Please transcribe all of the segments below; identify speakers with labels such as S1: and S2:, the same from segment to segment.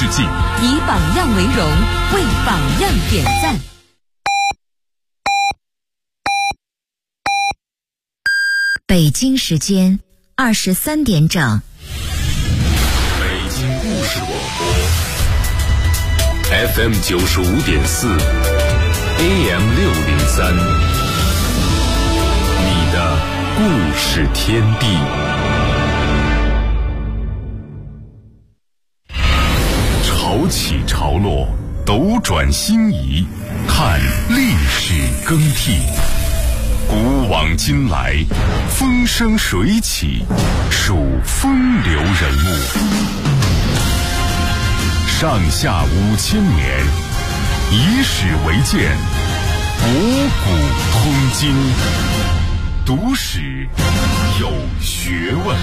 S1: 致敬，
S2: 以榜样为荣，为榜样点赞。
S3: 北京时间23点整。
S1: 北京故事广播 FM 95.4 AM 603，你的故事天地。潮起潮落，斗转星移，看历史更替。古往今来，风生水起，数风流人物。上下5000年，以史为鉴，博古通今，读史有学问。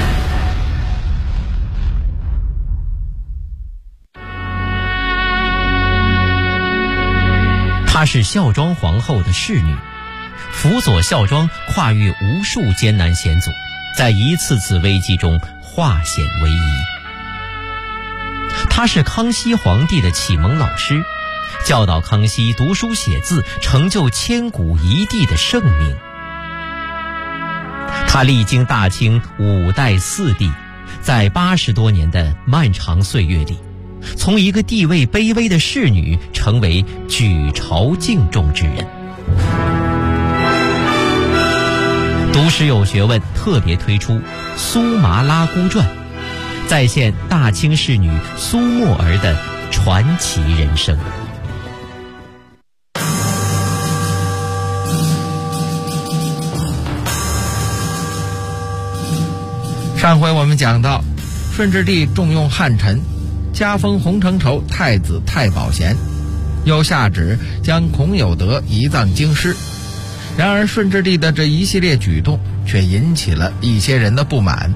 S4: 她是孝庄皇后的侍女，辅佐孝庄跨越无数艰难险阻，在一次次危机中化险为夷。她是康熙皇帝的启蒙老师，教导康熙读书写字，成就千古一帝的盛名。她历经大清5代4帝，在80多年的漫长岁月里，从一个地位卑微的侍女成为举朝敬重之人。读史有学问特别推出《苏麻拉姑传》，再现大清侍女苏沫儿的传奇人生。
S5: 上回我们讲到，顺治帝重用汉臣，加封洪承畴太子太保衔，又下旨将孔有德移葬京师。然而顺治帝的这一系列举动却引起了一些人的不满。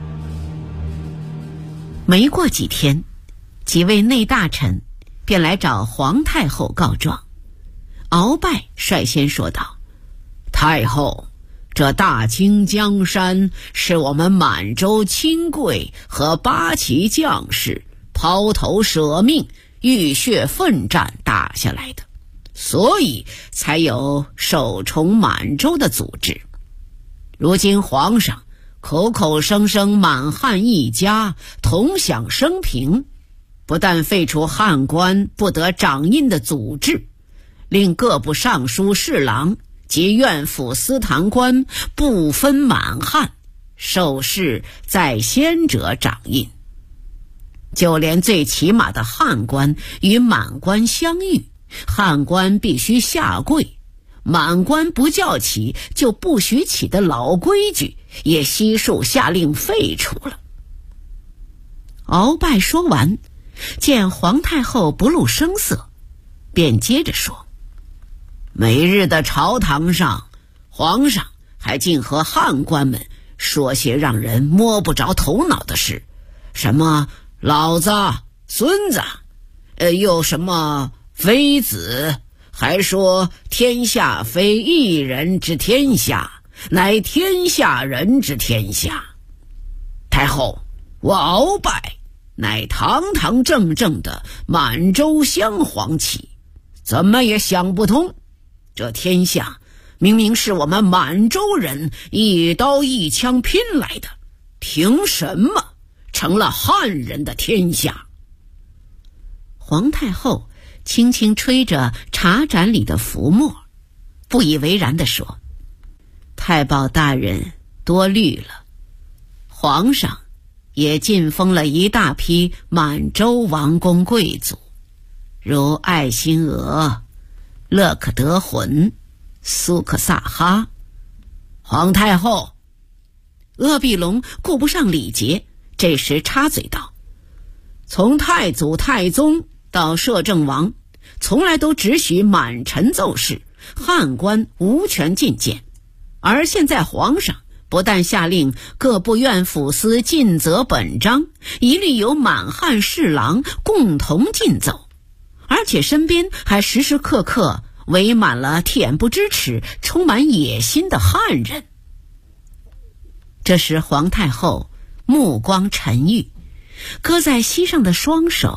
S6: 没过几天，几位内大臣便来找皇太后告状。鳌拜率先说道：太后，这大清江山是我们满洲亲贵和八旗将士抛头舍命、浴血奋战打下来的，所以才有首崇满洲的组织。如今皇上口口声声满汉一家，同享升平，不但废除汉官不得掌印的组织，令各部尚书侍郎及院府司坛官不分满汉，受事在先者掌印。就连最起码的汉官与满官相遇，汉官必须下跪，满官不叫起就不许起的老规矩也悉数下令废除了。鳌拜说完，见皇太后不露声色，便接着说：每日的朝堂上，皇上还竟和汉官们说些让人摸不着头脑的事，什么老子、孙子，又什么妃子，还说天下非一人之天下，乃天下人之天下。太后，我鳌拜乃堂堂正正的满洲镶黄旗，怎么也想不通，这天下明明是我们满洲人一刀一枪拼来的，凭什么成了汉人的天下？皇太后轻轻吹着茶盏里的浮沫，不以为然地说：太保大人多虑了，皇上也晋封了一大批满洲王公贵族，如爱新额、勒可德浑、苏克萨哈。皇太后，鄂必龙顾不上礼节，这时插嘴道：从太祖太宗到摄政王，从来都只许满臣奏事，汉官无权进谏。而现在皇上不但下令各部院府司尽责本章，一律由满汉侍郎共同进奏，而且身边还时时刻刻围满了恬不知耻、充满野心的汉人。这时皇太后目光沉郁，搁在膝上的双手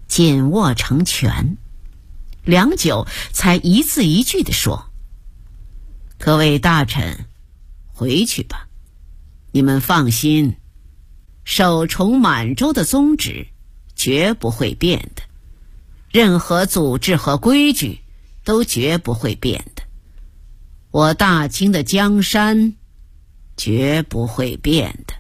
S6: 紧握成拳，良久才一字一句地说：“各位大臣，回去吧，你们放心，守崇满洲的宗旨绝不会变的，任何组织和规矩都绝不会变的，我大清的江山绝不会变的。”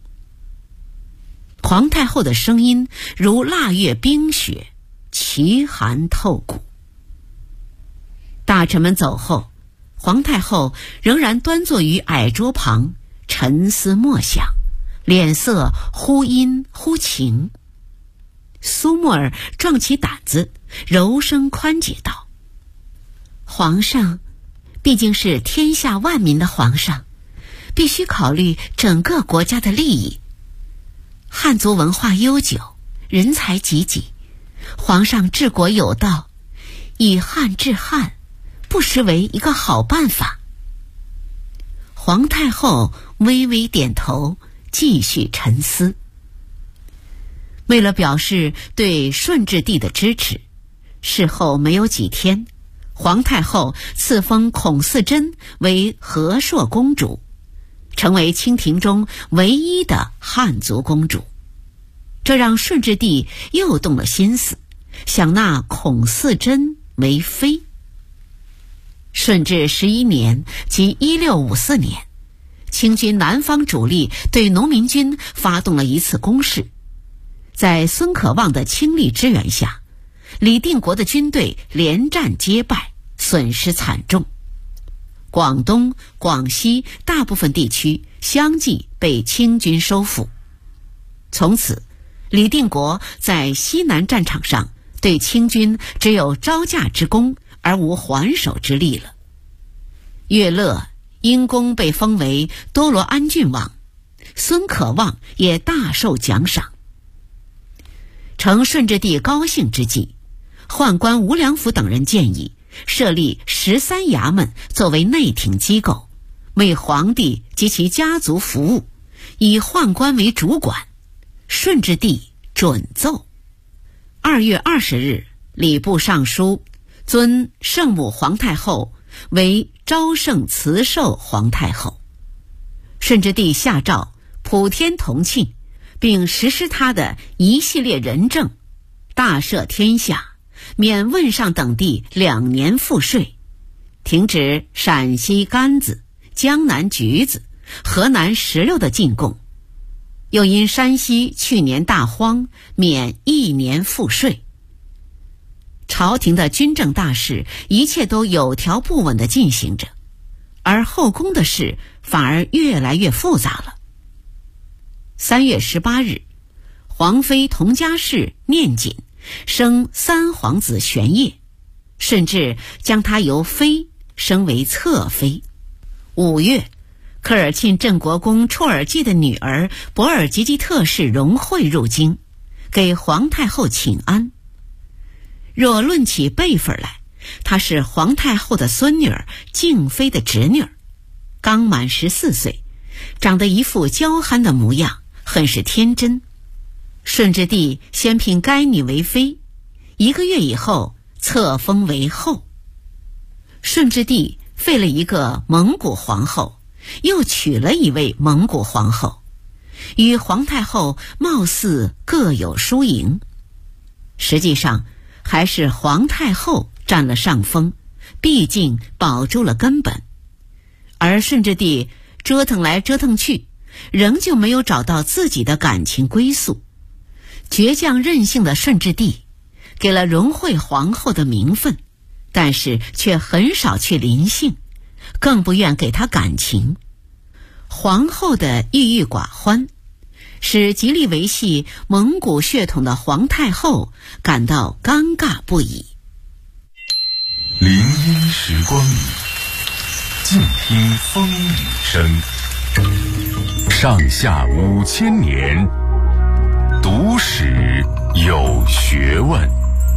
S6: 皇太后的声音如腊月冰雪，奇寒透骨。大臣们走后，皇太后仍然端坐于矮桌旁，沉思默想，脸色忽阴忽晴。苏沫儿壮起胆子，柔声宽解道：“皇上毕竟是天下万民的皇上，必须考虑整个国家的利益。汉族文化悠久，人才济济，皇上治国有道，以汉治汉，不失为一个好办法。”皇太后微微点头，继续沉思。为了表示对顺治帝的支持，事后没有几天，皇太后赐封孔嗣珍为和硕公主，成为清廷中唯一的汉族公主。这让顺治帝又动了心思，想纳孔嗣珍为妃。顺治11年，即1654年，清军南方主力对农民军发动了一次攻势，在孙可望的倾力支援下，李定国的军队连战皆败，损失惨重。广东、广西大部分地区相继被清军收复。从此，李定国在西南战场上对清军只有招架之功，而无还手之力了。岳乐因功被封为多罗安郡王，孙可望也大受奖赏。乘顺治帝高兴之际，宦官吴良辅等人建议设立13衙门作为内廷机构，为皇帝及其家族服务，以宦官为主管。顺治帝准奏。2月20日，礼部尚书尊圣母皇太后为昭圣慈寿皇太后。顺治帝下诏普天同庆，并实施他的一系列仁政，大赦天下，免汶上等地2年赋税，停止陕西柑子、江南橘子、河南石榴的进贡，又因山西去年大荒，免1年赋税。朝廷的军政大事一切都有条不紊地进行着，而后宫的事反而越来越复杂了。3月18日，皇妃佟佳氏念锦生3皇子玄烨，甚至将他由妃升为侧妃。5月，科尔沁镇国公绰尔济的女儿博尔济吉特氏荣惠入京，给皇太后请安。若论起辈分来，她是皇太后的孙女儿敬妃的侄女儿，刚满14岁，长得一副娇憨的模样，很是天真。顺治帝先聘该女为妃，1个月以后册封为后。顺治帝废了一个蒙古皇后，又娶了一位蒙古皇后，与皇太后貌似各有输赢。实际上还是皇太后占了上风，毕竟保住了根本。而顺治帝折腾来折腾去，仍旧没有找到自己的感情归宿。倔强任性的顺治帝给了荣惠皇后的名分，但是却很少去临幸，更不愿给她感情。皇后的郁郁寡欢，使极力维系蒙古血统的皇太后感到尴尬不已。
S1: 林荫时光里，静听风雨声。上下5000年，读史有学问。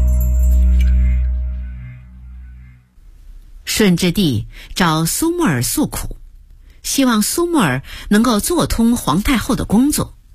S6: 顺治帝找苏沫儿诉苦，希望苏沫儿能够做通皇太后的工作。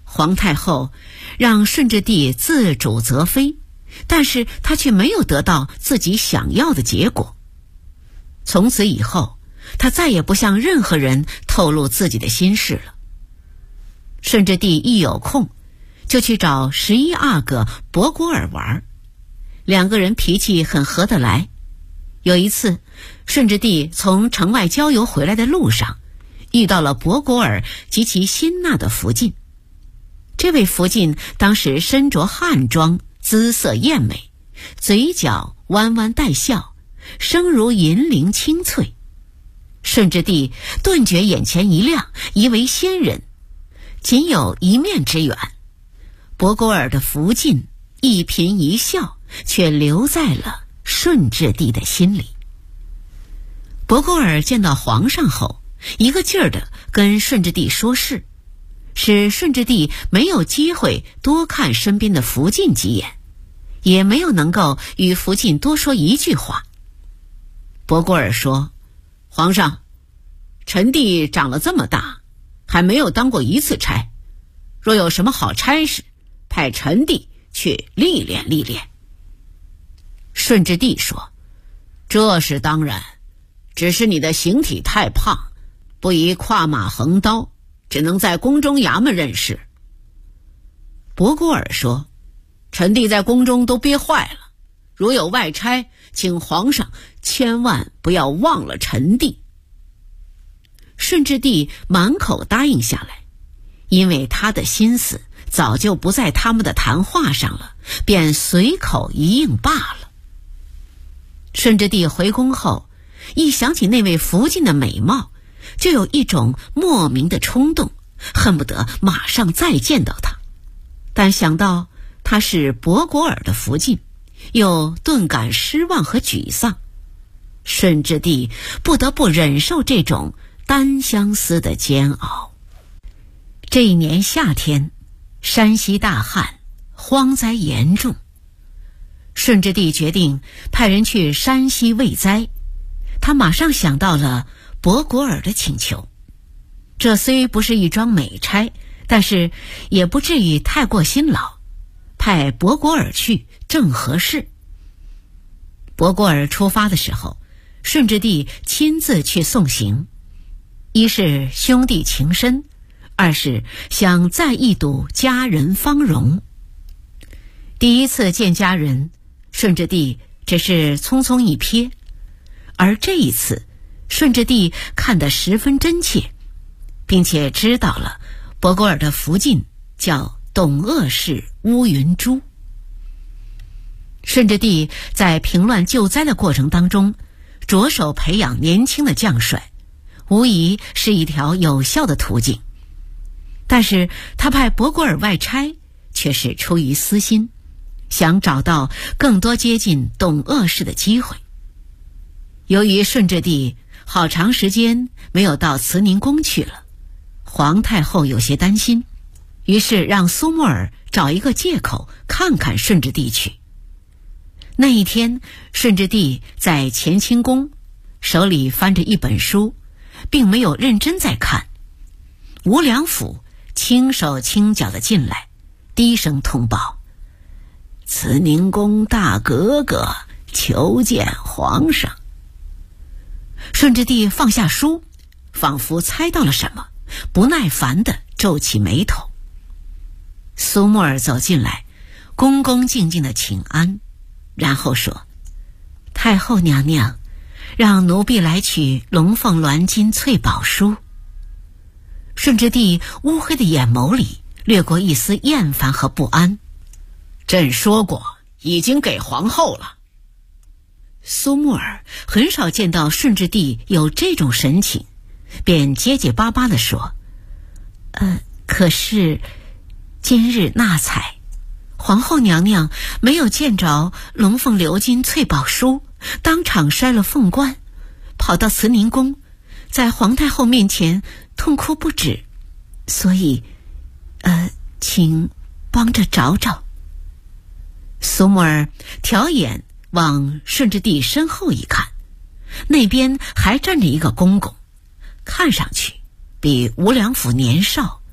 S6: 皇太后让顺治帝自主则妃，但是他却没有得到自己想要的结果。从此以后，他再也不向任何人透露自己的心事了。顺治帝一有空就去找11阿哥博果尔玩，两个人脾气很合得来。有一次，顺治帝从城外郊游回来的路上，遇到了博果尔及其新纳的福晋。这位福晋当时身着汉装，姿色艳美，嘴角弯弯带笑，声如银铃清脆。顺治帝顿觉眼前一亮，疑为仙人。仅有一面之缘，博果尔的福晋一颦一笑却留在了顺治帝的心里。博果尔见到皇上后，一个劲儿地跟顺治帝说事，使顺治帝没有机会多看身边的福晋几眼，也没有能够与福晋多说一句话。博果尔说：“皇上，臣弟长了这么大，还没有当过一次差，若有什么好差事，派臣弟去历练历练。”顺治帝说：“这是当然，只是你的形体太胖，不宜跨马横刀，只能在宫中衙门任事。”博果尔说：“臣弟在宫中都憋坏了，如有外差，请皇上千万不要忘了臣弟。”顺治帝满口答应下来，因为他的心思早就不在他们的谈话上了，便随口一应罢了。顺治帝回宫后，一想起那位福晋的美貌，就有一种莫名的冲动，恨不得马上再见到他。但想到他是博果尔的福晋，又顿感失望和沮丧。顺治帝不得不忍受这种单相思的煎熬。这一年夏天，山西大旱，荒灾严重。顺治帝决定派人去山西慰灾，他马上想到了博果尔的请求。这虽不是一桩美差，但是也不至于太过辛劳，派博果尔去正合适。博果尔出发的时候，顺治帝亲自去送行，一是兄弟情深，二是想再一睹家人芳容。第一次见家人，顺治帝只是匆匆一瞥，而这一次顺治帝看得十分真切，并且知道了博果尔的福晋叫董鄂氏乌云珠。顺治帝在平乱救灾的过程当中，着手培养年轻的将帅，无疑是一条有效的途径。但是他派博果尔外差，却是出于私心，想找到更多接近董鄂氏的机会。由于顺治帝好长时间没有到慈宁宫去了，皇太后有些担心，于是让苏木尔找一个借口看看顺治帝去。那一天，顺治帝在乾清宫，手里翻着一本书，并没有认真在看。吴良辅轻手轻脚地进来，低声通报：“慈宁宫大格格求见皇上。”顺治帝放下书，仿佛猜到了什么，不耐烦地皱起眉头。苏木尔走进来，恭恭敬敬地请安，然后说：“太后娘娘，让奴婢来取龙凤鸾金翠宝书。”顺治帝乌黑的眼眸里掠过一丝厌烦和不安。“朕说过，已经给皇后了。”苏木尔很少见到顺治帝有这种神情，便结结巴巴地说：“可是今日纳采，皇后娘娘没有见着龙凤鎏金翠宝书，当场摔了凤冠，跑到慈宁宫，在皇太后面前痛哭不止，所以请帮着找找。”苏木尔挑眼往顺治帝身后一看，那边还站着一个公公，看上去比吴良辅年少，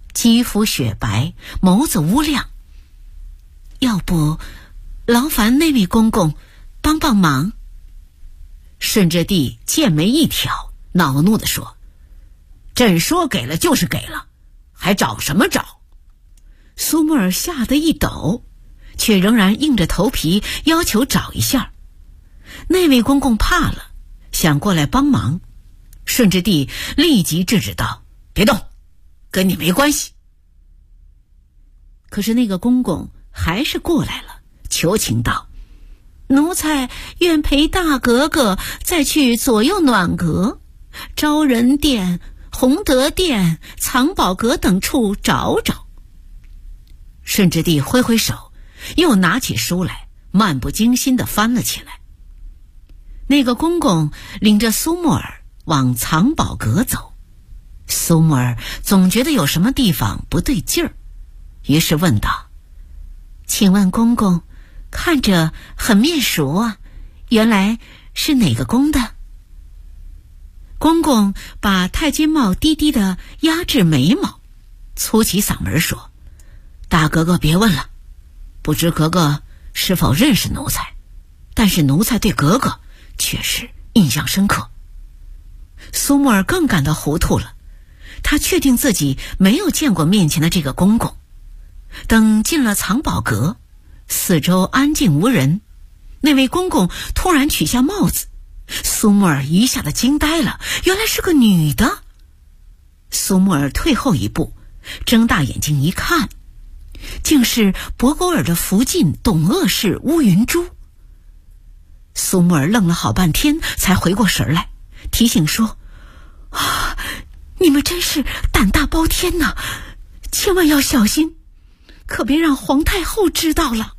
S6: 肌肤雪白，眸子乌亮。要不劳烦那位公公帮帮忙。顺治帝剑眉一挑，恼怒地说：朕说给了就是给了，还找什么找？苏木尔吓得一抖，却仍然硬着头皮要求找一下。那位公公怕了，想过来帮忙。顺治帝立即制止道：别动，跟你没关系。可是那个公公还是过来了，求情道：奴才愿陪大格格再去左右暖阁、昭仁殿、弘德殿、藏宝阁等处找找。顺治帝挥挥手，又拿起书来，漫不经心地翻了起来。那个公公领着苏木尔往藏宝阁走，苏木尔总觉得有什么地方不对劲儿，于是问道：请问公公，看着很面熟啊，原来是哪个宫的？公公把太监帽低低的压至眉毛，粗起嗓门说：大格格别问了，不知格格是否认识奴才，但是奴才对格格确实印象深刻。苏木尔更感到糊涂了，他确定自己没有见过面前的这个公公。等进了藏宝阁，四周安静无人，那位公公突然取下帽子，苏木尔一下子惊呆了，原来是个女的。苏木尔退后一步，睁大眼睛一看，竟是博古尔的福晋董鄂氏乌云珠。苏木尔愣了好半天，才回过神来，提醒说：你们真是胆大包天呐，千万要小心，可别让皇太后知道了。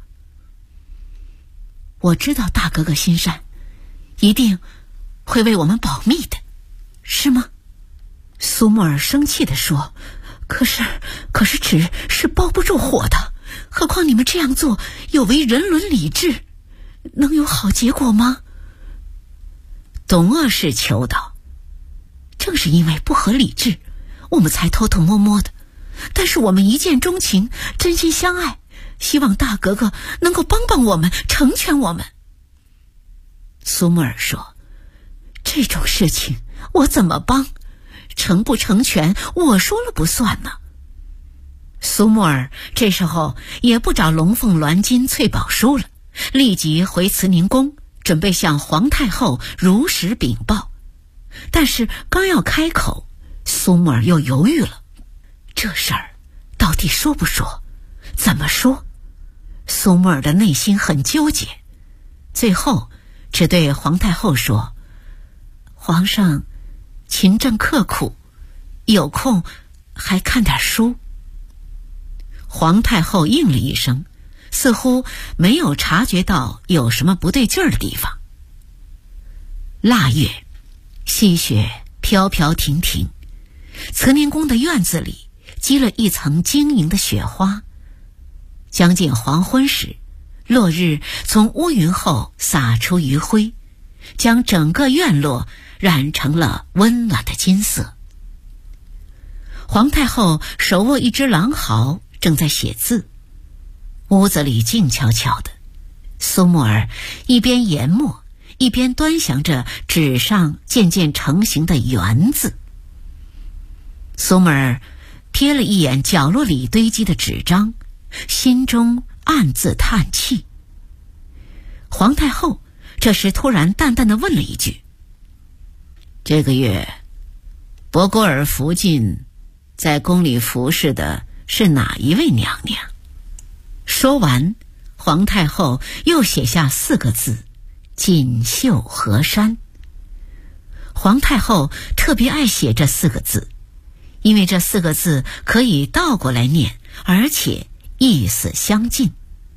S6: 我知道大格格心善，一定会为我们保密的，是吗？苏木尔生气地说：可是纸是包不住火的，何况你们这样做有违人伦礼制，能有好结果吗？董鄂氏求道：正是因为不合理制，我们才偷偷摸摸的，但是我们一见钟情，真心相爱，希望大格格能够帮帮我们，成全我们。苏木尔说：这种事情我怎么帮？成不成全我说了不算呢。苏木尔这时候也不找龙凤鸾金翠宝书了，立即回慈宁宫，准备向皇太后如实禀报。但是刚要开口，苏木尔又犹豫了，这事儿到底说不说，怎么说？苏木尔的内心很纠结，最后只对皇太后说：皇上勤政刻苦，有空还看点书。皇太后应了一声，似乎没有察觉到有什么不对劲儿的地方。腊月，细雪飘飘停停，慈宁宫的院子里积了一层晶莹的雪花。将近黄昏时，落日从乌云后洒出余晖，将整个院落染成了温暖的金色。皇太后手握一只狼毫，正在写字。屋子里静悄悄的，苏木尔一边研墨，一边端详着纸上渐渐成型的圆字。苏木尔瞥了一眼角落里堆积的纸张，心中暗自叹气。皇太后这时突然淡淡地问了一句：这个月博古尔福晋在宫里服侍的是哪一位娘娘？说完，皇太后又写下4个字：锦绣河山。皇太后特别爱写这4个字，因为这4个字可以倒过来念，而且意思相近。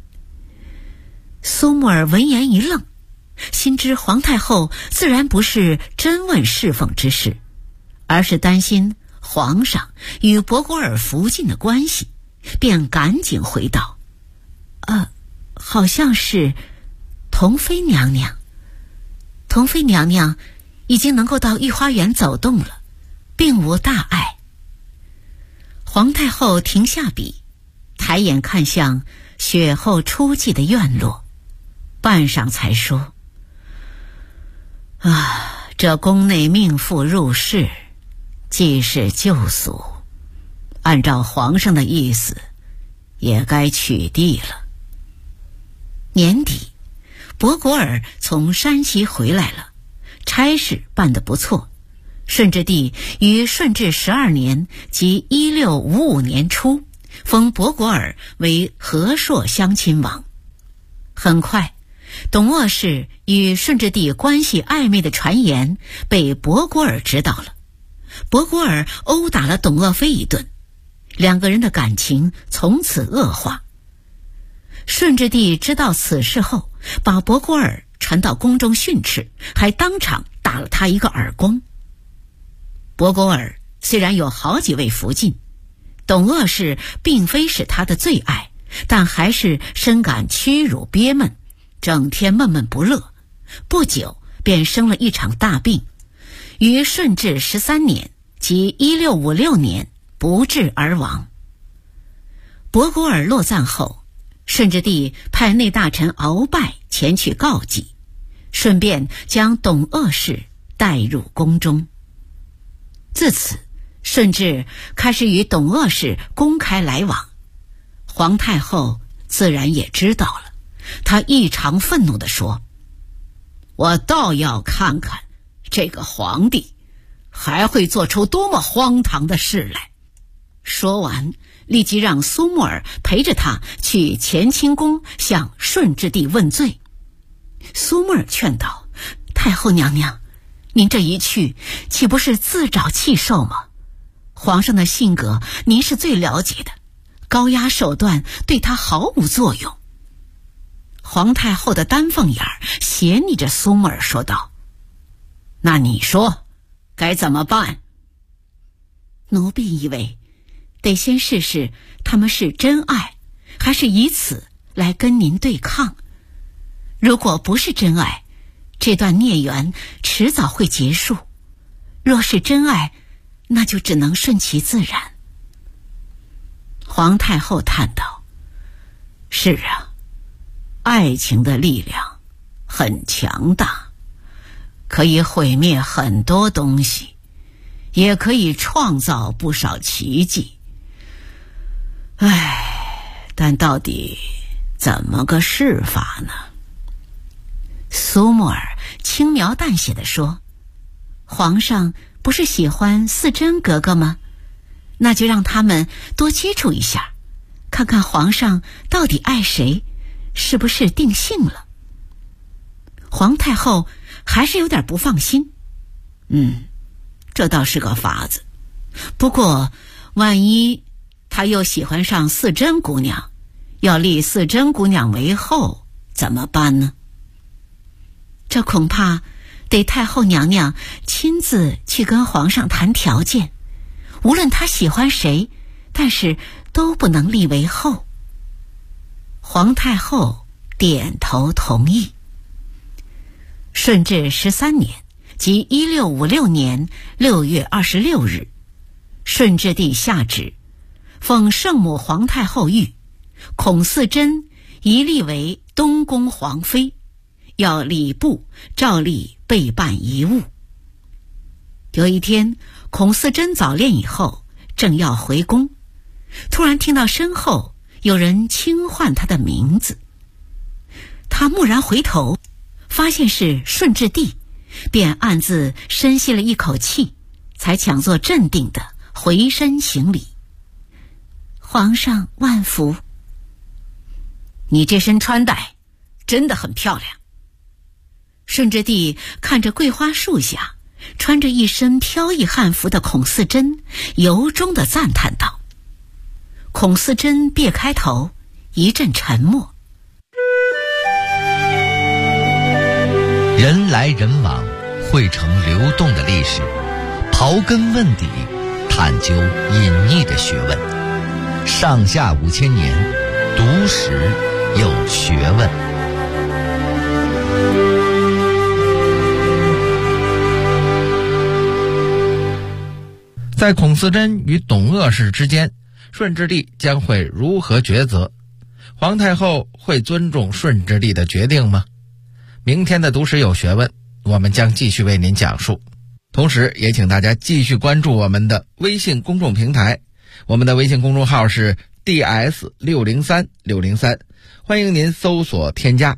S6: 苏木尔闻言一愣，心知皇太后自然不是真问侍奉之事，而是担心皇上与博古尔福晋的关系，便赶紧回道：好像是同妃娘娘。同妃娘娘已经能够到御花园走动了，并无大碍。 皇太后停下笔，抬眼看向雪后初霁的院落，半晌才说：这宫内命妇入室，既是旧俗，按照皇上的意思，也该取缔了。年底，博果尔从山西回来了，差事办得不错。顺治帝于顺治12年即1655年初，封博果尔为和硕乡亲王。很快，董鄂氏与顺治帝关系暧昧的传言被博果尔知道了。博果尔殴打了董鄂妃一顿，两个人的感情从此恶化。顺治帝知道此事后，把博果尔传到宫中训斥，还当场打了他一个耳光。博果尔虽然有好几位福晋，董鄂氏并非是他的最爱，但还是深感屈辱憋闷，整天闷闷不乐。不久便生了一场大病，于顺治13年即1656年不治而亡。博果尔落葬后，顺治帝派内大臣鳌拜前去告祭，顺便将董鄂氏带入宫中。自此，顺治开始与董鄂氏公开来往。皇太后自然也知道了，她异常愤怒地说：我倒要看看这个皇帝还会做出多么荒唐的事来。说完，立即让苏木尔陪着他去乾清宫向顺治帝问罪。苏木尔劝道：太后娘娘，您这一去岂不是自找气受吗？皇上的性格您是最了解的，高压手段对他毫无作用。皇太后的丹凤眼斜睨着苏木尔说道：那你说该怎么办？奴婢以为得先试试他们是真爱，还是以此来跟您对抗。如果不是真爱，这段孽缘迟早会结束；若是真爱，那就只能顺其自然。皇太后叹道：是啊，爱情的力量很强大，可以毁灭很多东西，也可以创造不少奇迹。但到底怎么个试法呢？苏木尔轻描淡写地说：皇上不是喜欢四珍格格吗？那就让他们多接触一下，看看皇上到底爱谁，是不是定性了。皇太后还是有点不放心。这倒是个法子，不过万一他又喜欢上四珍姑娘，要立四珍姑娘为后，怎么办呢？这恐怕得太后娘娘亲自去跟皇上谈条件，无论他喜欢谁，但是都不能立为后。皇太后点头同意。顺治13年即1656年6月26日，顺治帝下旨奉圣母皇太后谕，孔四珍一立为东宫皇妃，要礼部照例备办遗物。有一天，孔四珍早练以后，正要回宫，突然听到身后有人轻唤他的名字。他蓦然回头，发现是顺治帝，便暗自深吸了一口气，才强作镇定地回身行礼。皇上万福。你这身穿戴真的很漂亮。顺治帝看着桂花树下穿着一身飘逸汉服的孔四珍，由衷地赞叹道。孔四珍别开头，一阵沉默。
S7: 人来人往，汇成流动的历史，刨根问底，探究隐匿的学问。上下5000年，读史有学问。
S5: 在孔四珍与董鄂氏之间顺治帝将会如何抉择？皇太后会尊重顺治帝的决定吗？明天的读史有学问，我们将继续为您讲述。同时也请大家继续关注我们的微信公众平台，我们的微信公众号是 DS603603，欢迎您搜索添加。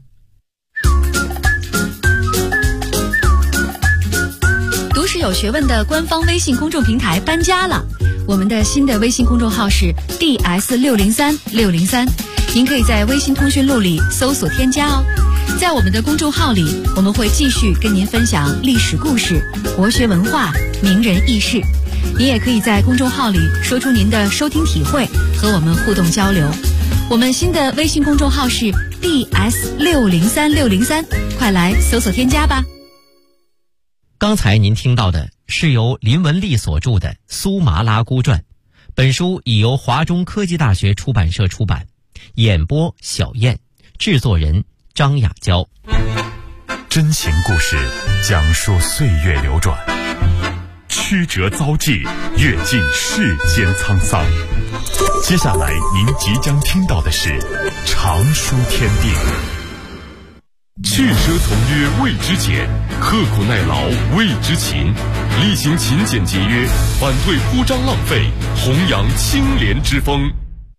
S2: 读史有学问的官方微信公众平台搬家了，我们的新的微信公众号是 DS603603，您可以在微信通讯录里搜索添加哦。在我们的公众号里，我们会继续跟您分享历史故事、国学文化、名人轶事。您也可以在公众号里说出您的收听体会，和我们互动交流。我们新的微信公众号是 DS603603，快来搜索添加吧。
S4: 刚才您听到的是由林文丽所著的《苏麻拉姑传》，本书已由华中科技大学出版社出版，演播小燕，制作人张雅娇。
S1: 真情故事讲述岁月流转，曲折遭际，阅尽世间沧桑。接下来您即将听到的是常书天地。去奢从约谓之俭，刻苦耐劳谓之勤，厉行勤俭节约，反对铺张浪费，弘扬清廉之风。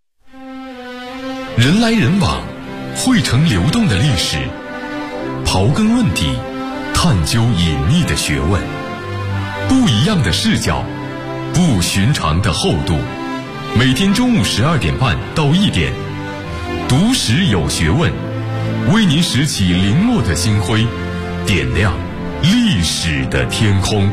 S1: 人来人往，汇成流动的历史，刨根问底，探究隐秘的学问，不一样的视角，不寻常的厚度。每天中午12点半到1点，读史有学问，为您拾起零落的星辉，点亮历史的天空。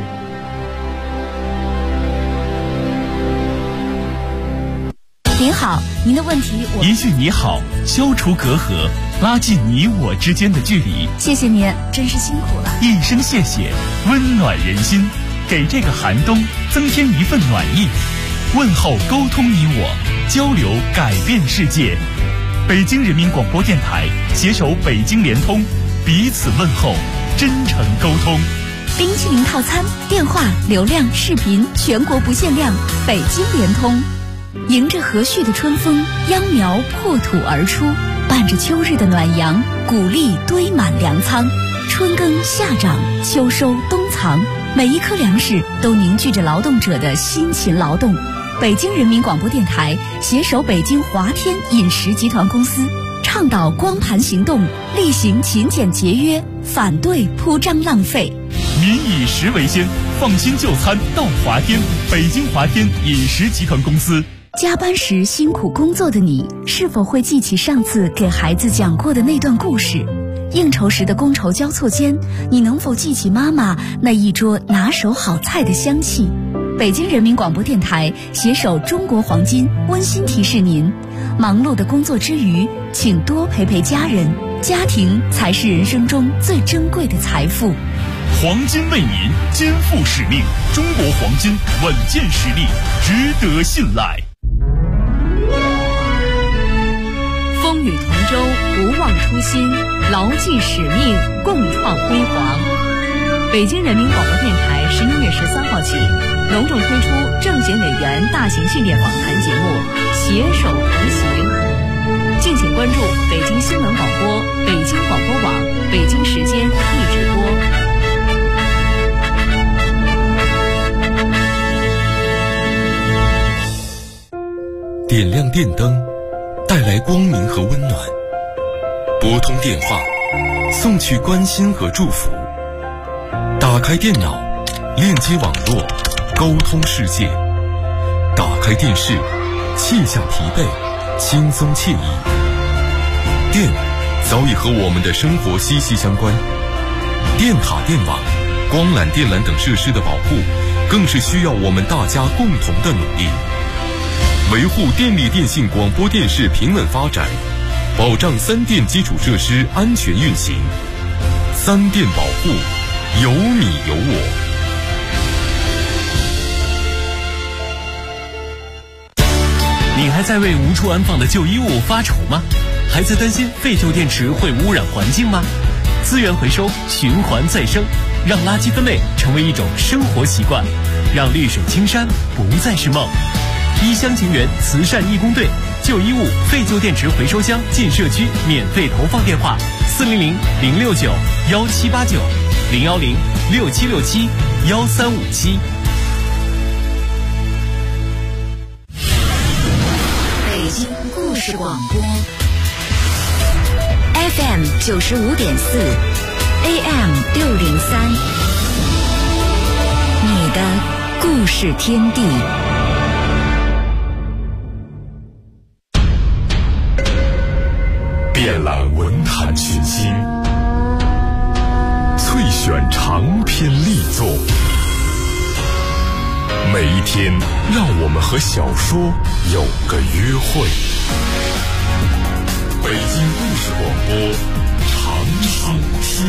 S2: 您好，您的问题我
S8: 一句你好，消除隔阂，拉近你我之间的距离。
S2: 谢谢您，真是辛苦了。
S8: 一声谢谢，温暖人心，给这个寒冬增添一份暖意。问候沟通你我，交流改变世界。北京人民广播电台携手北京联通，彼此问候，真诚沟通。
S2: 冰淇淋套餐，电话、流量、视频全国不限量，北京联通。迎着和煦的春风，秧苗破土而出，伴着秋日的暖阳，谷粒堆满粮仓。春耕夏长，秋收冬藏，每一颗粮食都凝聚着劳动者的辛勤劳动。北京人民广播电台携手北京华天饮食集团公司，倡导光盘行动，厉行勤俭节约，反对铺张浪费。
S8: 民以食为先，放心就餐到华天，北京华天饮食集团公司。
S2: 加班时辛苦工作的你，是否会记起上次给孩子讲过的那段故事？应酬时的觥筹交错间，你能否记起妈妈那一桌拿手好菜的香气？北京人民广播电台携手中国黄金温馨提示您，忙碌的工作之余，请多陪陪家人，家庭才是人生中最珍贵的财富。
S8: 黄金为您肩负使命，中国黄金稳健实力，值得信赖。
S2: 风雨同舟，不忘初心，牢记使命，共创辉煌。北京人民广播电台11月13号起隆重推出政协委员大型系列访谈节目《携手同行》，敬请关注北京新闻广播、北京广播网、北京时间一直播。
S1: 点亮电灯，带来光明和温暖；拨通电话，送去关心和祝福；打开电脑，链接网络，沟通世界；打开电视，卸下疲惫，轻松惬意。电早已和我们的生活息息相关，电塔、电网、光缆、电缆等设施的保护，更是需要我们大家共同的努力。维护电力电信广播电视平稳发展，保障三电基础设施安全运行。三电保护，有你有我。
S8: 你还在为无处安放的旧衣物发愁吗？还在担心废旧电池会污染环境吗？资源回收，循环再生，让垃圾分类成为一种生活习惯，让绿水青山不再是梦。 一厢情愿慈善义工队，旧衣物、废旧电池回收箱进社区免费投放电话：400-069-1789，010-6767-1357。
S3: 北京故事广播 FM 95.4 AM 603，你的故事天地。
S1: 遍览文坛群星，萃选长篇力作。每一天，让我们和小说有个约会。北京故事广播，长长天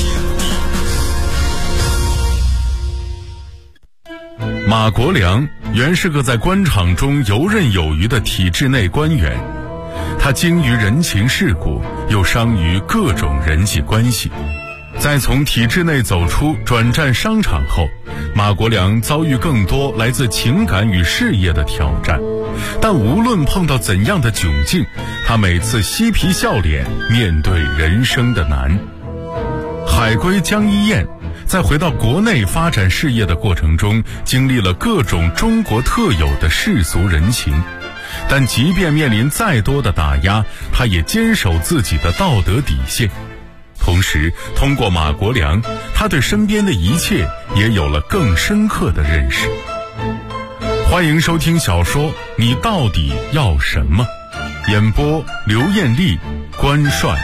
S1: 地。马国良原是个在官场中游刃有余的体制内官员，他精于人情世故，又商于各种人际关系。在从体制内走出转战商场后，马国良遭遇更多来自情感与事业的挑战，但无论碰到怎样的窘境，他每次嬉皮笑脸面对人生的难。海归江一燕在回到国内发展事业的过程中，经历了各种中国特有的世俗人情，但即便面临再多的打压，他也坚守自己的道德底线。同时，通过马国良，他对身边的一切也有了更深刻的认识。欢迎收听小说《你到底要什么》，演播刘艳丽、关帅。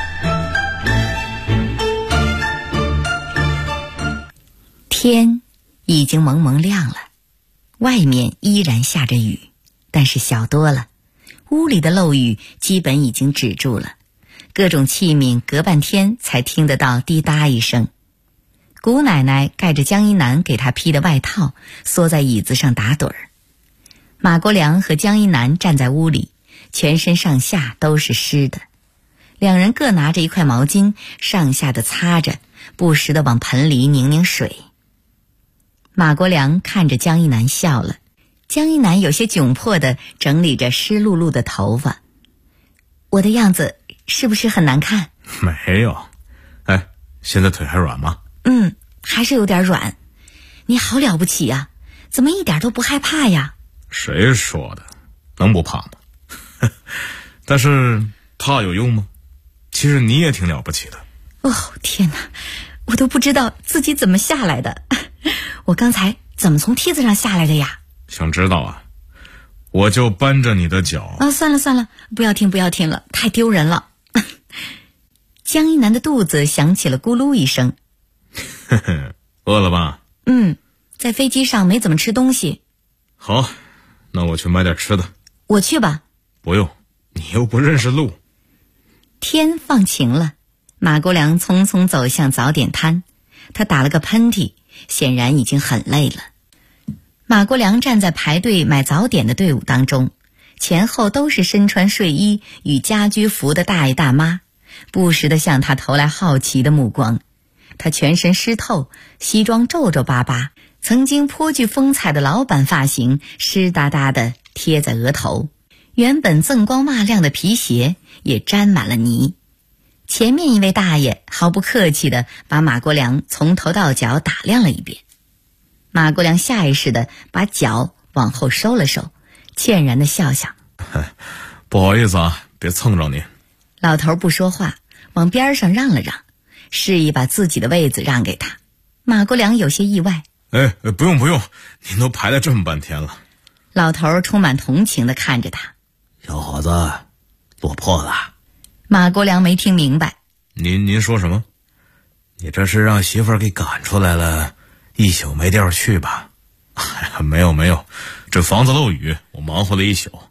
S3: 天已经蒙蒙亮了，外面依然下着雨，但是小多了，屋里的漏雨基本已经止住了，各种器皿隔半天才听得到滴答一声。姑奶奶盖着江一南给她披的外套，缩在椅子上打盹儿。马国良和江一南站在屋里，全身上下都是湿的，两人各拿着一块毛巾，上下的擦着，不时地往盆里拧拧水。马国良看着江一南笑了，江一南有些窘迫地整理着湿漉漉的头发。我的样子是不是很难看？
S9: 没有。哎，现在腿还软吗？
S3: 还是有点软。你好了不起呀，怎么一点都不害怕呀？
S9: 谁说的？能不怕吗？但是怕有用吗？其实你也挺了不起的。
S3: 哦，天哪，我都不知道自己怎么下来的。我刚才怎么从梯子上下来的呀？
S9: 想知道啊？我就扳着你的脚。
S3: 算了，不要听了，太丢人了。江一南的肚子响起了咕噜一声。
S9: 饿了吧？
S3: 在飞机上没怎么吃东西。
S9: 好，那我去买点吃的。
S3: 我去吧。
S9: 不用，你又不认识路。
S3: 天放晴了，马国良匆匆走向早点摊，他打了个喷嚏，显然已经很累了。马国良站在排队买早点的队伍当中，前后都是身穿睡衣与家居服的大爷大妈，不时地向他投来好奇的目光。他全身湿透，西装皱皱巴巴，曾经颇具风采的老板发型湿哒哒地贴在额头，原本锃光瓦亮的皮鞋也沾满了泥。前面一位大爷毫不客气地把马国良从头到脚打量了一遍。马国良下意识地把脚往后收了收，歉然地笑笑。
S9: 不好意思啊，别蹭着你。
S3: 老头不说话，往边上让了让，示意把自己的位子让给他。马国良有些意外。
S9: 不用，您都排了这么半天了。
S3: 老头充满同情地看着他。
S7: 小伙子，落魄了。
S3: 马国良没听明白。
S9: 您说什么？
S7: 你这是让媳妇儿给赶出来了，一宿没地儿去吧？
S9: 没有，这房子漏雨，我忙活了一宿。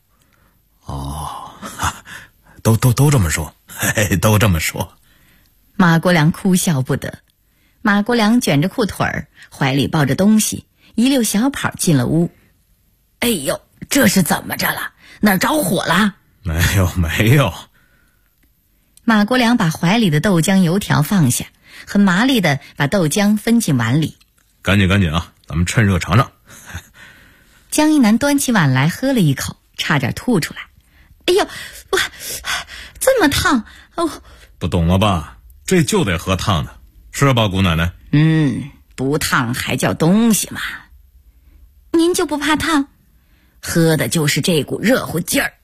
S7: 都这么说，都这么说。
S3: 马国良哭笑不得。马国良卷着裤腿儿，怀里抱着东西，一溜小跑进了屋。哎呦，这是怎么着了？哪儿着火了？
S9: 没有。
S3: 马国良把怀里的豆浆油条放下，很麻利地把豆浆分进碗里。
S9: 赶紧啊，咱们趁热尝尝。
S3: 江一南端起碗来喝了一口，差点吐出来。哎呦，哇，这么烫哦！
S9: 不懂了吧？这就得喝烫的，是吧，姑奶奶？
S3: 不烫还叫东西吗？您就不怕烫？喝的就是这股热乎劲儿。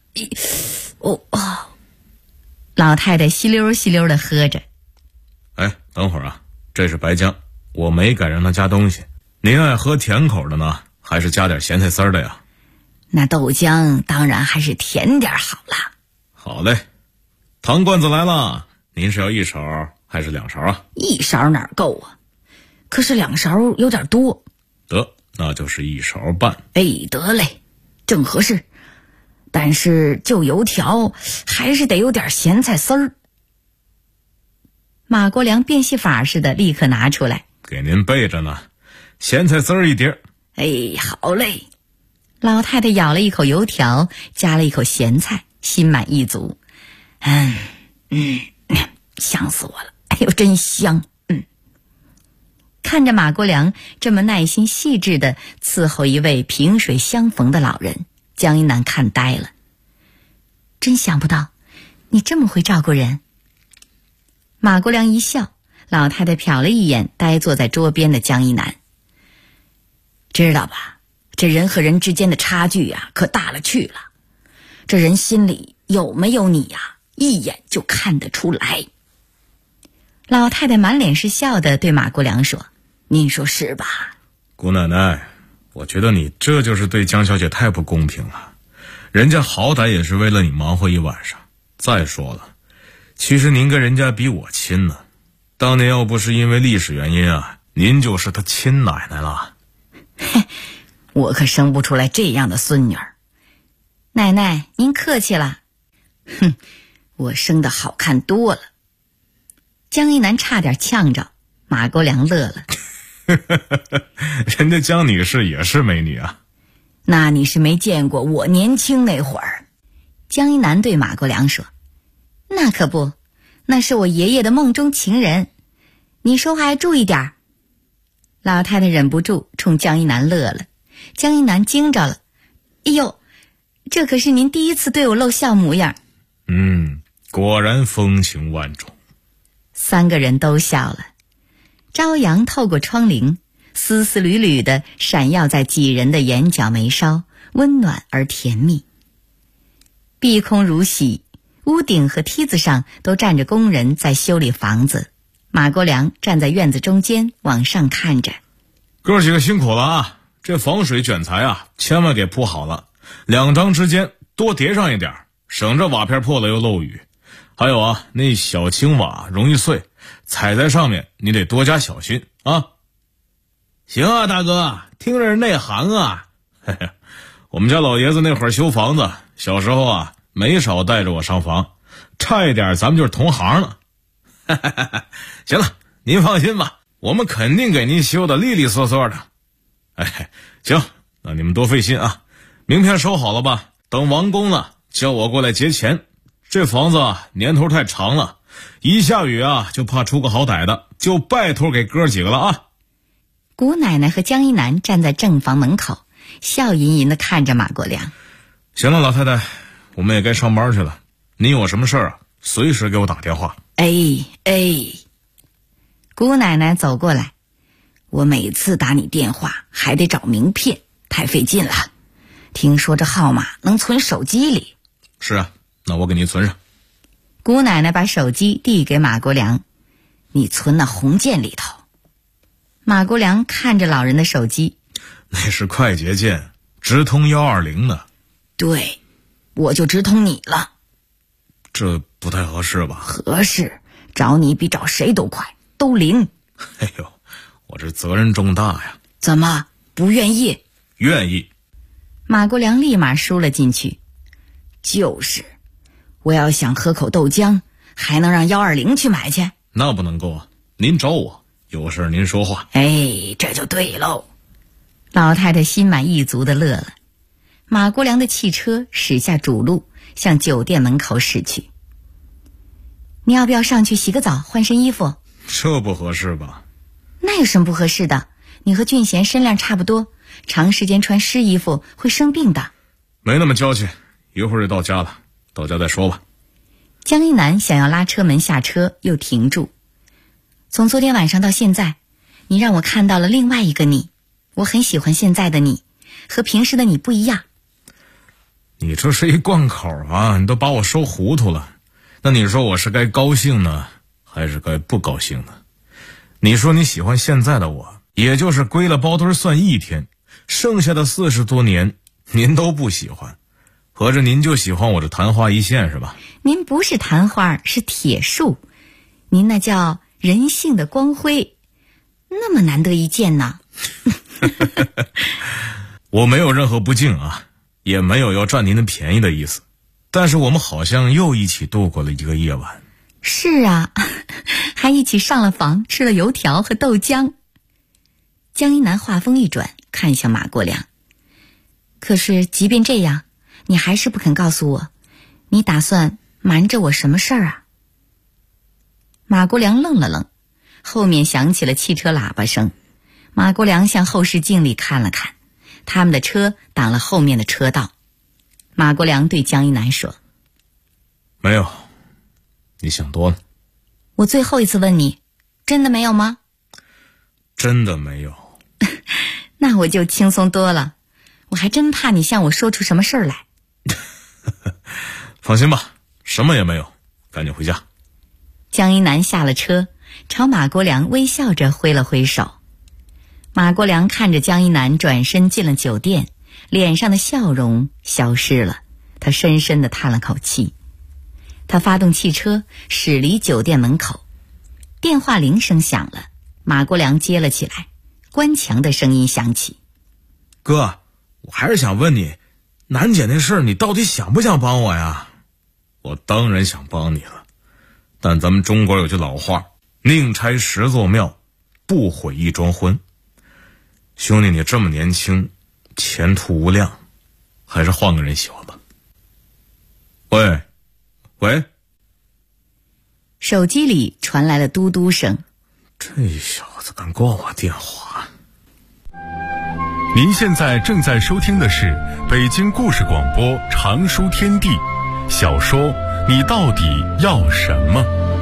S3: 老太太吸溜吸溜的喝着。
S9: 哎，等会儿啊，这是白姜，我没敢让他加东西。您爱喝甜口的呢，还是加点咸菜丝儿的呀？
S3: 那豆浆当然还是甜点好了。
S9: 好嘞，糖罐子来了，您是要1勺还是2勺啊
S3: ？1勺哪够啊？可是2勺有点多。
S9: 得，那就是1勺半。
S3: 哎，得嘞，正合适。但是就油条还是得有点咸菜丝儿。马国良变戏法似的立刻拿出来，
S9: 给您备着呢，咸菜丝儿1碟。
S3: 哎，好嘞。老太太咬了一口油条，加了一口咸菜，心满意足。香死我了！哎呦，真香！看着马国良这么耐心细致地伺候一位萍水相逢的老人，江一南看呆了。真想不到你这么会照顾人。马国良一笑，老太太瞟了一眼呆坐在桌边的江一南。知道吧，这人和人之间的差距呀，可大了去了。这人心里有没有你呀，一眼就看得出来。老太太满脸是笑的对马国良说：“您说是吧？”
S9: 姑奶奶，我觉得你这就是对江小姐太不公平了。人家好歹也是为了你忙活一晚上。再说了，其实您跟人家比我亲呢。当年要不是因为历史原因啊，您就是她亲奶奶了。
S3: 我可生不出来这样的孙女儿。奶奶，您客气了。我生得好看多了。江一南差点呛着，马国良乐了。
S9: 人家江女士也是美女啊。
S3: 那你是没见过我年轻那会儿。江一南对马国良说：“那可不，那是我爷爷的梦中情人。你说话要注意点。”老太太忍不住冲江一南乐了。江一南惊着了：“哎呦，这可是您第一次对我露笑模样。”
S9: 果然风情万种。
S3: 3个人都笑了。朝阳透过窗棂，丝丝缕缕地闪耀在几人的眼角眉梢，温暖而甜蜜。碧空如洗，屋顶和梯子上都站着工人在修理房子。马国良站在院子中间往上看着。
S9: 哥几个辛苦了啊，这防水卷材啊千万给铺好了，2张之间多叠上一点，省着瓦片破了又漏雨。还有啊，那小青瓦容易碎，踩在上面你得多加小心啊。行啊，大哥，听着人内行啊。嘿嘿，我们家老爷子那会儿修房子，小时候啊没少带着我上房，差一点咱们就是同行了。行了，您放心吧，我们肯定给您修的利利索索的。哎，行，那你们多费心啊。名片收好了吧？等完工了叫我过来结钱。这房子啊年头太长了，一下雨啊就怕出个好歹的，就拜托给哥几个了啊。
S3: 姑奶奶和江一南站在正房门口，笑吟吟地看着马国良。
S9: 行了，老太太，我们也该上班去了。您有什么事儿啊，随时给我打电话。
S3: 姑奶奶走过来，我每次打你电话还得找名片，太费劲了。听说这号码能存手机里。
S9: 是啊，那我给您存上。
S3: 姑奶奶把手机递给马国良，你存那红键里头。马国良看着老人的手机，
S9: 那是快捷键，直通120呢。
S3: 对，我就直通你了。
S9: 这不太合适吧？
S3: 合适，找你比找谁都快，都灵。
S9: 哎呦，我这责任重大呀。
S3: 怎么不愿意？
S9: 愿意。
S3: 马国良立马输了进去。就是，我要想喝口豆浆，还能让120去买去？
S9: 那不能够啊！您找我，有事您说话。
S3: 这就对喽。老太太心满意足地乐了。马国良的汽车驶下主路，向酒店门口驶去。你要不要上去洗个澡，换身衣服？
S9: 这不合适吧？
S3: 那有什么不合适的？你和俊贤身量差不多， 长时间穿湿衣服会生病的。
S9: 没那么娇气，一会儿就到家了，到家再说吧。
S3: 江一南想要拉车门下车，又停住。从昨天晚上到现在，你让我看到了另外一个你，我很喜欢现在的你，和平时的你不一样。
S9: 你这是一贯口啊，你都把我说糊涂了。那你说我是该高兴呢，还是该不高兴呢？你说你喜欢现在的我，也就是归了包堆算一天，剩下的40多年您都不喜欢，合着您就喜欢我这昙花一现是吧？
S3: 您不是昙花，是铁树，您那叫人性的光辉，那么难得一见呢。
S9: 我没有任何不敬啊，也没有要占您的便宜的意思，但是我们好像又一起度过了一个夜晚。
S3: 是啊，还一起上了房，吃了油条和豆浆。江一南话锋一转，看向马国良。可是即便这样，你还是不肯告诉我，你打算瞒着我什么事儿啊？马国良愣了愣，后面响起了汽车喇叭声。马国良向后视镜里看了看，他们的车挡了后面的车道。马国良对江一南说：
S9: 没有，你想多了。
S3: 我最后一次问你，真的没有吗？
S9: 真的没有。
S3: 那我就轻松多了，我还真怕你向我说出什么事儿来。
S9: 放心吧，什么也没有，赶紧回家。
S3: 江一南下了车，朝马国良微笑着挥了挥手。马国良看着江一南转身进了酒店，脸上的笑容消失了，他深深地叹了口气。他发动汽车驶离酒店门口，电话铃声响了，马国良接了起来，关强的声音响起：
S9: 哥，我还是想问你，楠姐那事儿你到底想不想帮我呀？我当然想帮你了，但咱们中国有句老话，宁拆10座庙，不毁一桩婚。兄弟，你这么年轻，前途无量，还是换个人喜欢吧。喂，
S3: 手机里传来了嘟嘟声。
S9: 这小子敢挂我电话。
S1: 您现在正在收听的是北京故事广播长书天地小说《你到底要什么》。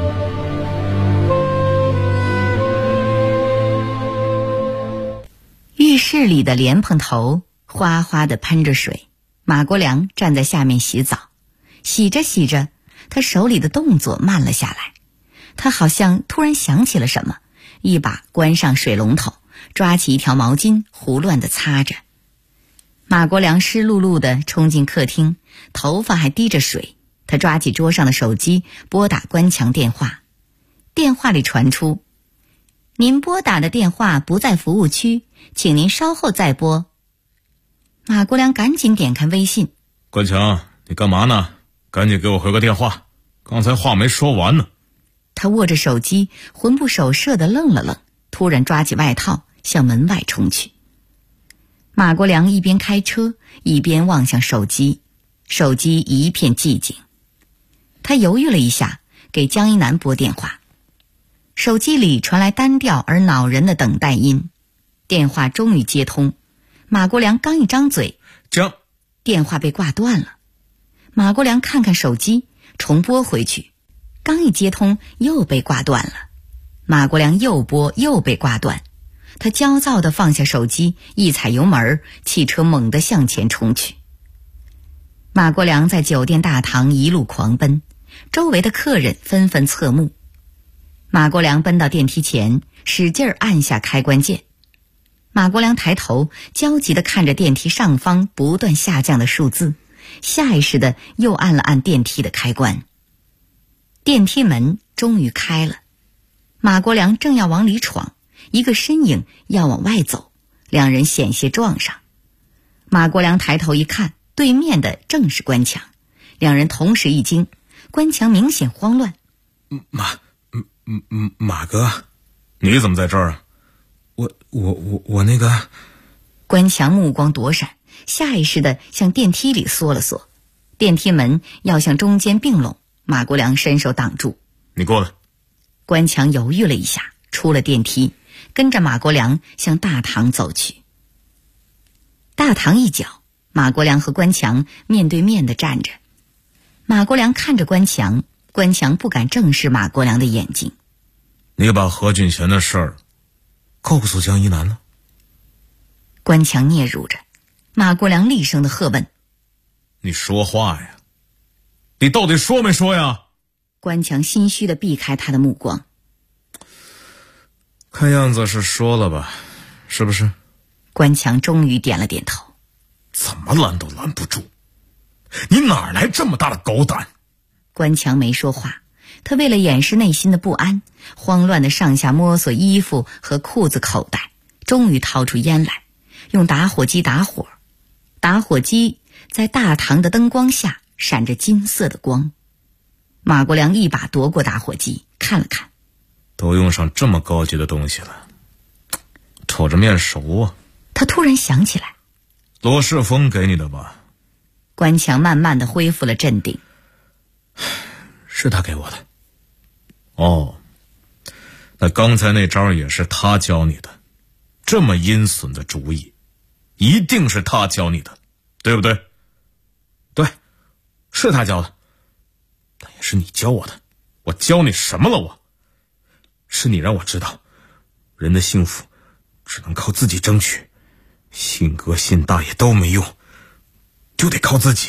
S3: 浴室里的莲蓬头哗哗地喷着水，马国良站在下面洗澡，洗着洗着，他手里的动作慢了下来。他好像突然想起了什么，一把关上水龙头，抓起一条毛巾胡乱地擦着。马国良湿漉漉地冲进客厅，头发还滴着水。他抓起桌上的手机，拨打关强电话。电话里传出：您拨打的电话不在服务区，请您稍后再拨。马国良赶紧点开微信：
S9: 关强，你干嘛呢？赶紧给我回个电话，刚才话没说完呢。
S3: 他握着手机，魂不守舍地愣了愣，突然抓起外套向门外冲去。马国良一边开车一边望向手机，手机一片寂静。他犹豫了一下，给江一南拨电话。手机里传来单调而恼人的等待音，电话终于接通。马国良刚一张嘴，电话被挂断了。马国良看看手机，重拨回去，刚一接通又被挂断了。马国良又拨又被挂断，他焦躁地放下手机，一踩油门，汽车猛地向前冲去。马国良在酒店大堂一路狂奔，周围的客人纷纷侧目。马国良奔到电梯前，使劲按下开关键。马国良抬头，焦急地看着电梯上方不断下降的数字，下意识地又按了按电梯的开关。电梯门终于开了，马国良正要往里闯，一个身影要往外走，两人险些撞上。马国良抬头一看，对面的正是关强，两人同时一惊，关强明显慌乱：
S9: 马哥，你怎么在这儿啊？我那个……
S3: 关强目光躲闪，下意识地向电梯里缩了缩。电梯门要向中间并拢，马国良伸手挡住。
S9: 你过来。
S3: 关强犹豫了一下，出了电梯，跟着马国良向大堂走去。 大堂一角，马国良和关强面对面地站着。马国良看着关强，关强不敢正视马国良的眼睛。
S9: 你把何俊贤的事儿告诉江一南了？
S3: 关强嗫嚅着，马国良厉声地喝问：
S9: 你说话呀！你到底说没说呀？
S3: 关强心虚地避开他的目光。
S9: 看样子是说了吧，是不是？
S3: 关强终于点了点头。
S9: 怎么拦都拦不住，你哪来这么大的狗胆？
S3: 关强没说话，他为了掩饰内心的不安，慌乱地上下摸索衣服和裤子口袋，终于掏出烟来，用打火机打火。打火机在大堂的灯光下闪着金色的光。马国良一把夺过打火机，看了看，
S9: 都用上这么高级的东西了，瞅着面熟啊。
S3: 他突然想起来，
S9: 罗世峰给你的吧？
S3: 关强慢慢地恢复了镇定。
S9: 是他给我的。哦，那刚才那招也是他教你的，这么阴损的主意，一定是他教你的，对不对？对，是他教的，但也是你教我的。我教你什么了？我是你让我知道，人的幸福只能靠自己争取，信哥信大爷都没用，就得靠自己。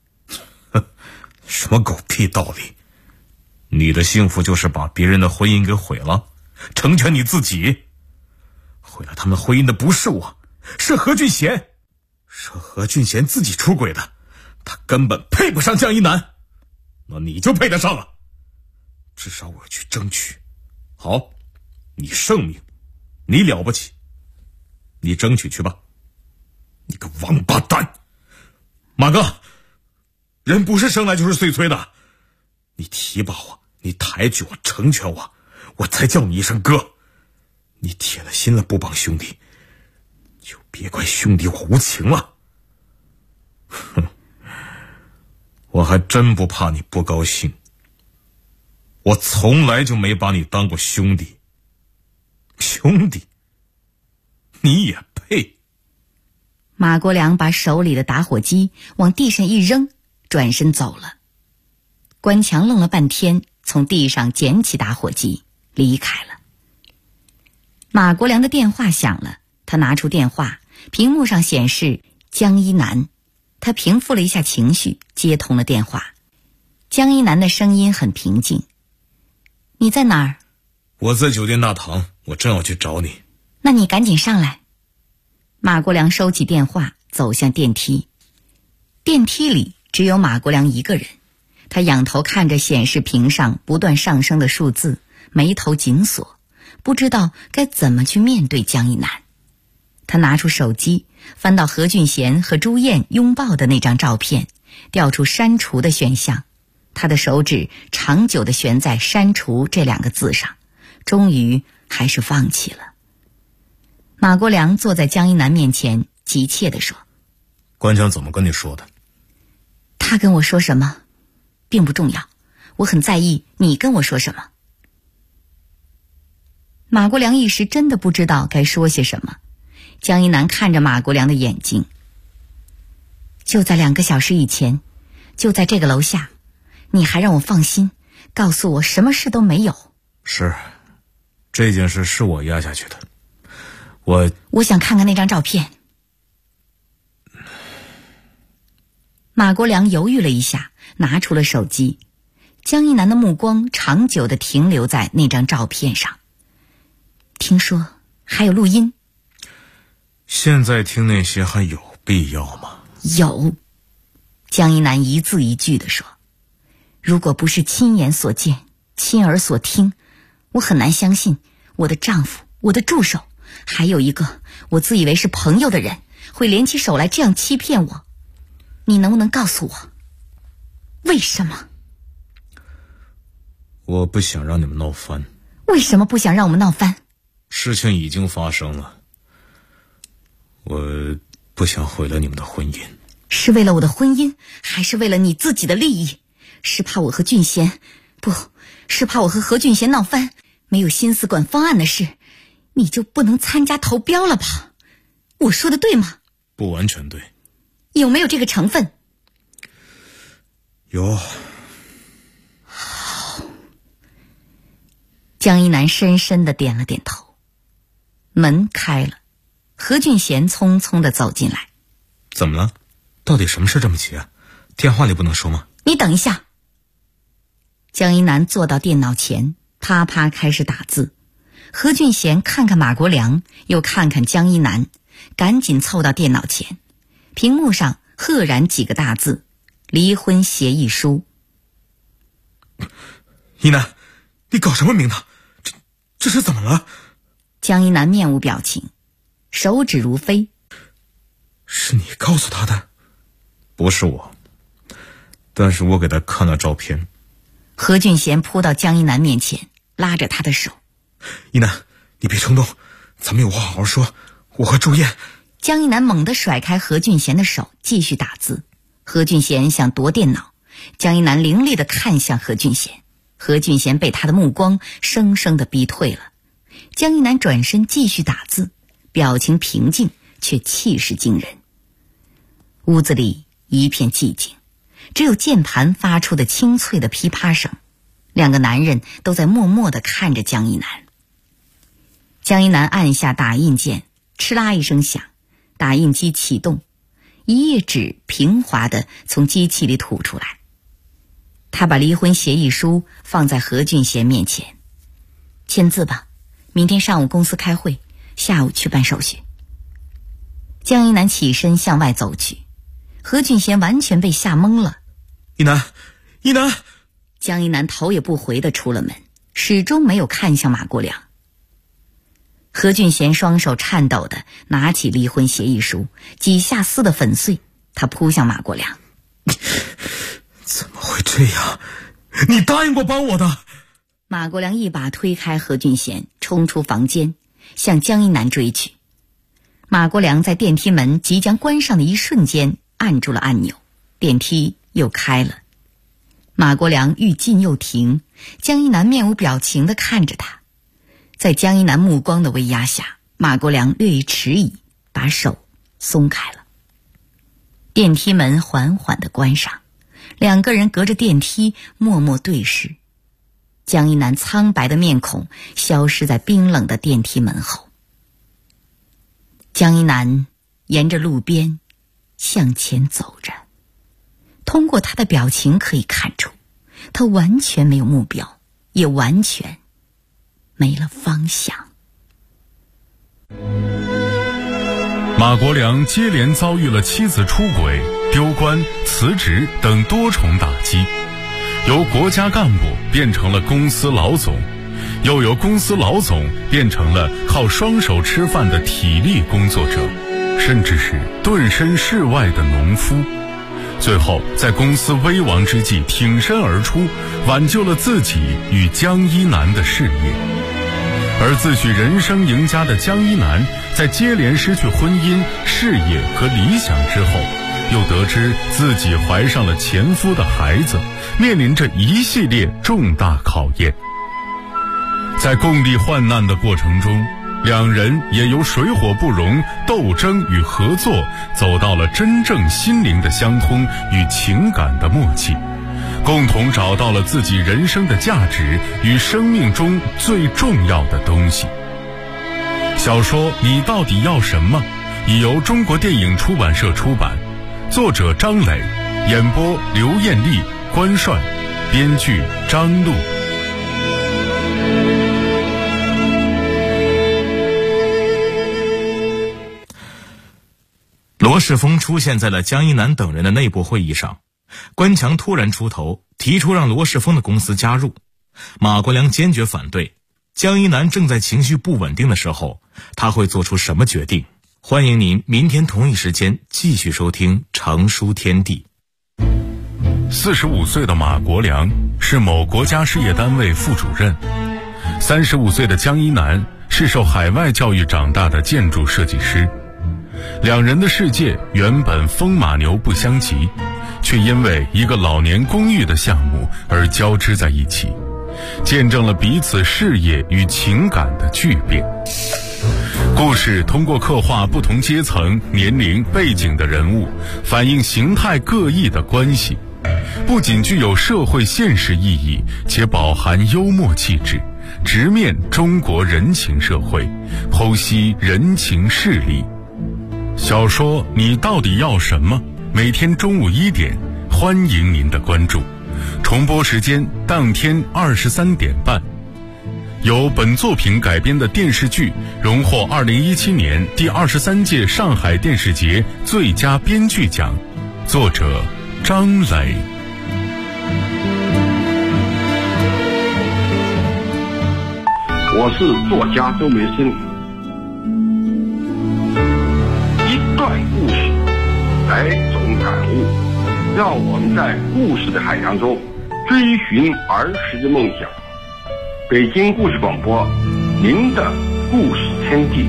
S9: 什么狗屁道理！你的幸福就是把别人的婚姻给毁了，成全你自己。毁了他们婚姻的不是我，是何俊贤，是何俊贤自己出轨的，他根本配不上江一南，那你就配得上了。至少我要去争取。好，你圣明，你了不起，你争取去吧。你个王八蛋！马哥，人不是生来就是碎催的，你提拔我，你抬举我，成全我，我才叫你一声哥。你铁了心了不帮兄弟，就别怪兄弟我无情了。哼，我还真不怕你不高兴，我从来就没把你当过兄弟。兄弟，你也配？
S3: 马国良把手里的打火机往地上一扔，转身走了。关强愣了半天，从地上捡起打火机离开了。马国良的电话响了，他拿出电话，屏幕上显示江一南。他平复了一下情绪，接通了电话。江一南的声音很平静：你在哪儿？
S9: 我在酒店大堂，我正要去找你。
S3: 那你赶紧上来。马国良收起电话，走向电梯。电梯里只有马国良一个人，他仰头看着显示屏上不断上升的数字，眉头紧锁，不知道该怎么去面对江一南。他拿出手机，翻到何俊贤和朱燕拥抱的那张照片，调出删除的选项。他的手指长久地悬在删除这2个字上，终于还是放弃了。马国良坐在江一南面前，急切地说：
S9: 关强怎么跟你说的？
S3: 他跟我说什么并不重要，我很在意你跟我说什么。马国良一时真的不知道该说些什么。江一南看着马国良的眼睛：就在2个小时以前，就在这个楼下，你还让我放心，告诉我什么事都没有。
S9: 是，这件事是我压下去的。我
S3: 想看看那张照片。马国良犹豫了一下，拿出了手机。江一南的目光长久地停留在那张照片上。听说还有录音。
S9: 现在听那些还有必要吗？
S3: 有。江一南一字一句地说：如果不是亲眼所见，亲耳所听，我很难相信我的丈夫，我的助手，还有一个我自以为是朋友的人，会联起手来这样欺骗我。你能不能告诉我为什么？
S9: 我不想让你们闹翻。
S3: 为什么不想让我们闹翻？
S9: 事情已经发生了，我不想毁了你们的婚姻。
S3: 是为了我的婚姻，还是为了你自己的利益？是怕我和俊贤，不是怕我和何俊贤闹翻，没有心思管方案的事，你就不能参加投标了吧？我说的对吗？
S9: 不完全对。
S3: 有没有这个成分？
S9: 有。
S3: 好。江一南深深地点了点头。门开了，何俊贤匆匆地走进来。
S9: 怎么了？到底什么事这么急啊？电话里不能说吗？
S3: 你等一下。江一南坐到电脑前，啪啪开始打字。何俊贤看看马国良，又看看江一南，赶紧凑到电脑前。屏幕上赫然几个大字：离婚协议书。
S9: 一南，你搞什么名堂？这是怎么了？
S3: 江一南面无表情，手指如飞。
S9: 是你告诉他的？不是我，但是我给他看了照片。
S3: 何俊贤扑到江一南面前，拉着他的手。
S9: 一南，你别冲动，咱们有话好好说，我和朱燕。
S3: 江一南猛地甩开何俊贤的手，继续打字。何俊贤想夺电脑，江一南凌厉地看向何俊贤，何俊贤被他的目光生生地逼退了。江一南转身继续打字，表情平静，却气势惊人。屋子里一片寂静，只有键盘发出的清脆的噼啪声。两个男人都在默默地看着江一南。江一南按下打印键，哧啦一声响，打印机启动，一页纸平滑地从机器里吐出来。他把离婚协议书放在何俊贤面前。签字吧，明天上午公司开会，下午去办手续。江一南起身向外走去，何俊贤完全被吓懵了。
S9: 一南，一南！
S3: 江一南头也不回地出了门，始终没有看向马国良。何俊贤双手颤抖地拿起离婚协议书，几下撕得粉碎。他扑向马国良。
S9: 怎么会这样？你答应过帮我的。
S3: 马国良一把推开何俊贤，冲出房间，向江一南追去。马国良在电梯门即将关上的一瞬间按住了按钮，电梯又开了。马国良欲进又停，江一南面无表情地看着他。在江一南目光的威压下，马国良略一迟疑，把手松开了。电梯门缓缓地关上，两个人隔着电梯默默对视。江一南苍白的面孔消失在冰冷的电梯门后。江一南沿着路边向前走着，通过他的表情可以看出，他完全没有目标，也完全没了方向。
S1: 马国良接连遭遇了妻子出轨、丢官、辞职等多重打击，由国家干部变成了公司老总，又由公司老总变成了靠双手吃饭的体力工作者，甚至是顿身事外的农夫。最后在公司危亡之际挺身而出，挽救了自己与江一南的事业。而自诩人生赢家的江一南，在接连失去婚姻、事业和理想之后，又得知自己怀上了前夫的孩子，面临着一系列重大考验。在共历患难的过程中，两人也由水火不容、斗争与合作，走到了真正心灵的相通与情感的默契，共同找到了自己人生的价值与生命中最重要的东西。小说《你到底要什么》已由中国电影出版社出版，作者张磊，演播刘艳丽、关帅，编剧张璐。
S9: 罗世峰出现在了江一南等人的内部会议上，关强突然出头，提出让罗世峰的公司加入。马国良坚决反对。江一南正在情绪不稳定的时候，他会做出什么决定？欢迎您明天同一时间继续收听成书天地。
S1: 45岁的马国良是某国家事业单位副主任，35岁的江一南是受海外教育长大的建筑设计师。两人的世界原本风马牛不相及，却因为一个老年公寓的项目而交织在一起，见证了彼此事业与情感的巨变。 故事通过刻画不同阶层、年龄、背景的人物，反映形态各异的关系，不仅具有社会现实意义，且饱含幽默气质，直面中国人情社会，剖析人情事理。小说《你到底要什么》每天中午1点，欢迎您的关注。重播时间当天23点半。由本作品改编的电视剧荣获2017年第23届上海电视节最佳编剧奖，作者张磊。
S10: 我是作家周梅生。一段故事，百种感悟，让我们在故事的海洋中追寻儿时的梦想。北京故事广播，您的故事天地。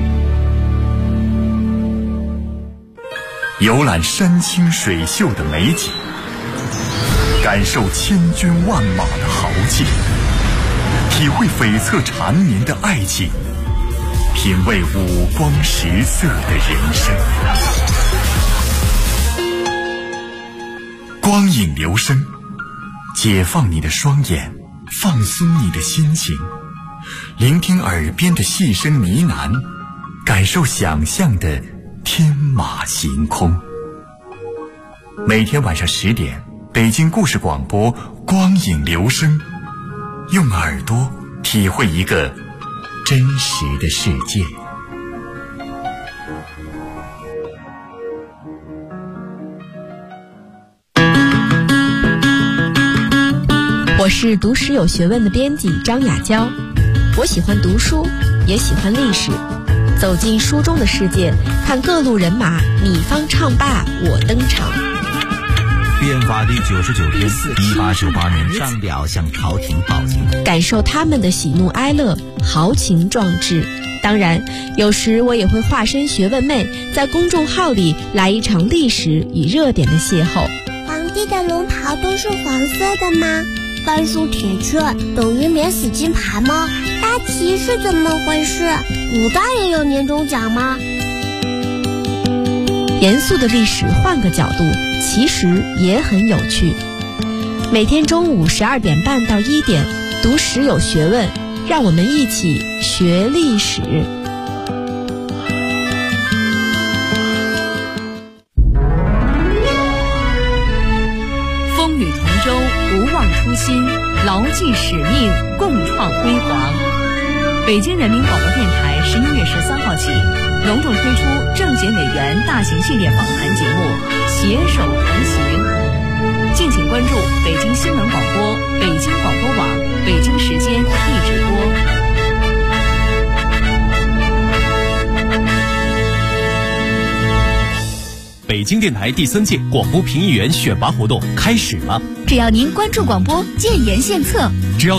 S11: 游览山清水秀的美景，感受千军万马的豪气，体会悱恻缠绵的爱情，品味五光十色的人生。光影留声，解放你的双眼，放松你的心情，聆听耳边的细声呢喃，感受想象的天马行空。每天晚上10点，北京故事广播光影留声，用耳朵体会一个真实的世界。
S12: 我是读史有学问的编辑张雅娇，我喜欢读书，也喜欢历史，走进书中的世界，看各路人马你方唱罢我登场。
S13: 变法第99天，1898年上表向朝廷报警，
S12: 感受他们的喜怒哀乐，豪情壮志。当然，有时我也会化身学问妹，在公众号里来一场历史与热点的邂逅。
S14: 皇帝的龙袍都是黄色的吗？甘肃铁券等于免死金牌吗？大旗是怎么回事？古代也有年终奖吗？
S12: 严肃的历史换个角度，其实也很有趣。每天中午12点半到1点，读史有学问，让我们一起学历史。
S2: 风雨同舟，不忘初心，牢记使命，共创辉煌。北京人民广播电台11月13号起隆重推出政协委员大型系列访谈节目《携手同行》，敬请关注北京新闻广播、北京广播网、北京时间一直播。
S15: 北京电台第3届广播评议员选拔活动开始了，
S2: 只要您关注广播，建言献策，
S15: 只要